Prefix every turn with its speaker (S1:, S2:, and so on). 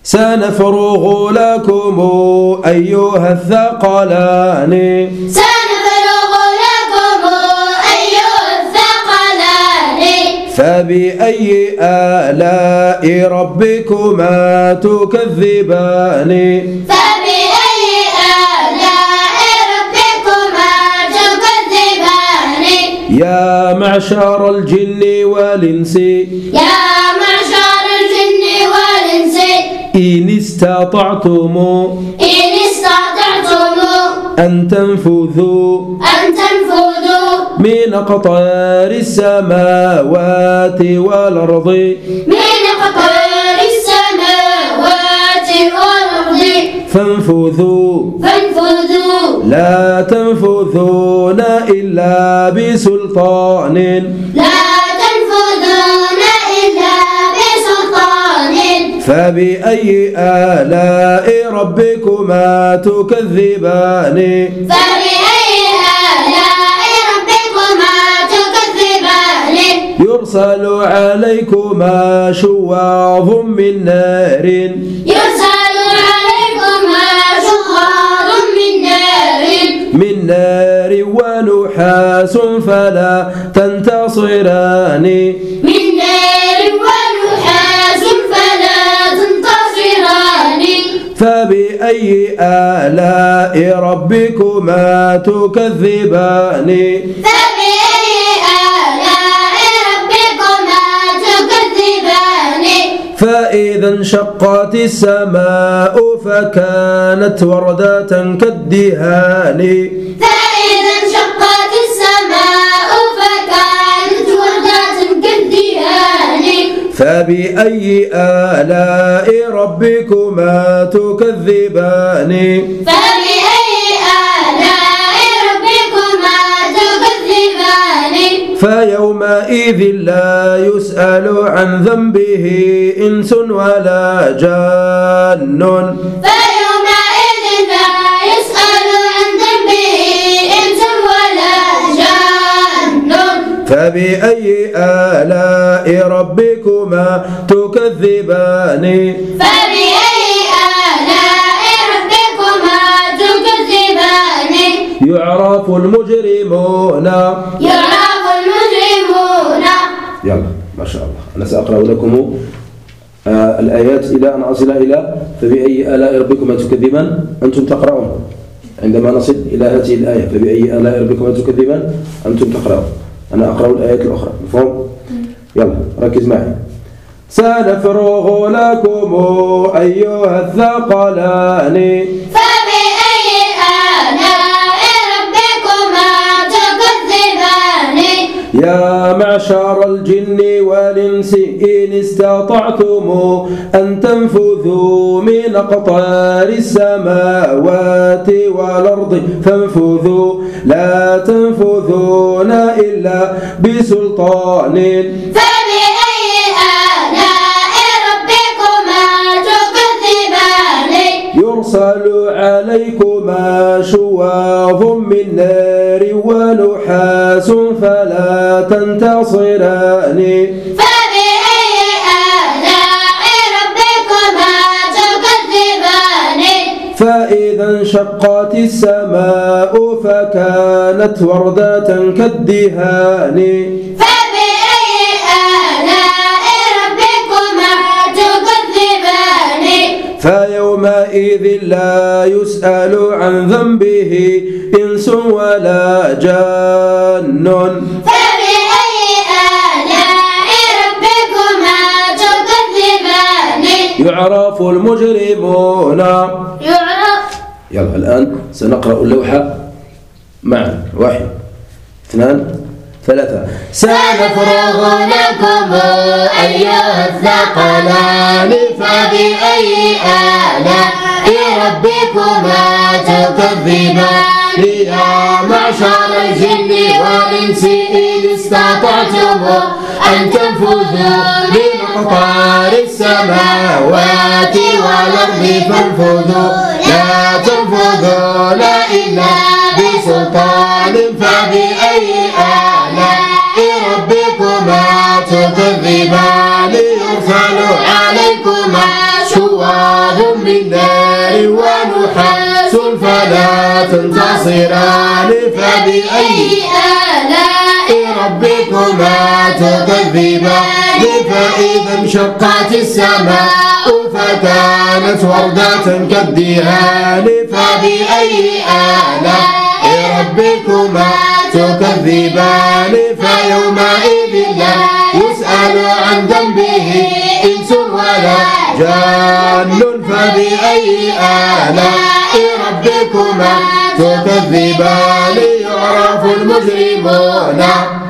S1: سنفرغ لكم أيها الثقلان فبأي آلاء ربكما تكذبان يا معشر الجن والإنس إن استطعتم أن تنفذوا من أقطار السماوات والأرض فانفذوا لا تنفذون إلا بسلطان فبأي آلاء ربكما تكذبان يرسل عليكما شواظ من نار من نار ونحاس فلا تنتصران فبأي آلاء ربكما تكذبان فإذا انشقت السماء فكانت وردة كالدهان فبأي آلاء ربكما تكذبان فيومئذ لا يسأل عن ذنبه إنس ولا جان فبأي آلاء ربكما تكذبان يعرف المجرمون يلا ما شاء الله. أنا سأقرأ لكم الآيات إلى أن أصل إلى فبأي آلاء ربكما تكذبان. أنتم تقرأون عندما نصل إلى هذه الآية فبأي آلاء ربكما تكذبان أنتم تقرأون. أنا أقرأ الآيات الأخرى. مفهوم؟ يلا ركز معي. سنفرغ لكم أيها الثقلان يا معشر الجن والإنس إن استطعتم أن تنفذوا من أقطار السماوات والأرض فانفذوا لا تنفذون إلا بسلطان
S2: فبأي آلاء ربكما تكذبان
S1: يرسل عليكما شواظ من نار ونحاس فلا تنتصران
S2: فبأي آلاء ربكما تكذبان
S1: فإذا انشقت السماء فكانت وردة كالدهان
S2: فبأي آلاء ربكما تكذبان
S1: فيومئذ لا يسأل عن ذنبه إنس ولا جان
S2: فبأي آلاء ربكما تكذبان
S1: يعرف المجرمون. يلا الآن سنقرأ اللوحة معا. 1 2 3
S2: سنفرغ لكم أيها الثقلان فبأي آلاء ربكما تكذبان يا معشر الجن والإنس إن استطعتم أن تنفذوا من أقطار السماوات والأرض فانفذوا لا تنفذون إلا بسلطان فبأي آلاء ربكما تكذبان يرسل عليكما شواظ
S1: فلا تنتصران فبأي آلاء ربكما تكذبان فإذا انشقت السماء فكانت وردة كالدهان فبأي آلاء ربكما تكذبان فيومئذ لا يسأل عن ذنبه إنس ولا جان فبأي آلاء ربكما تكذبان يعرف المجرمون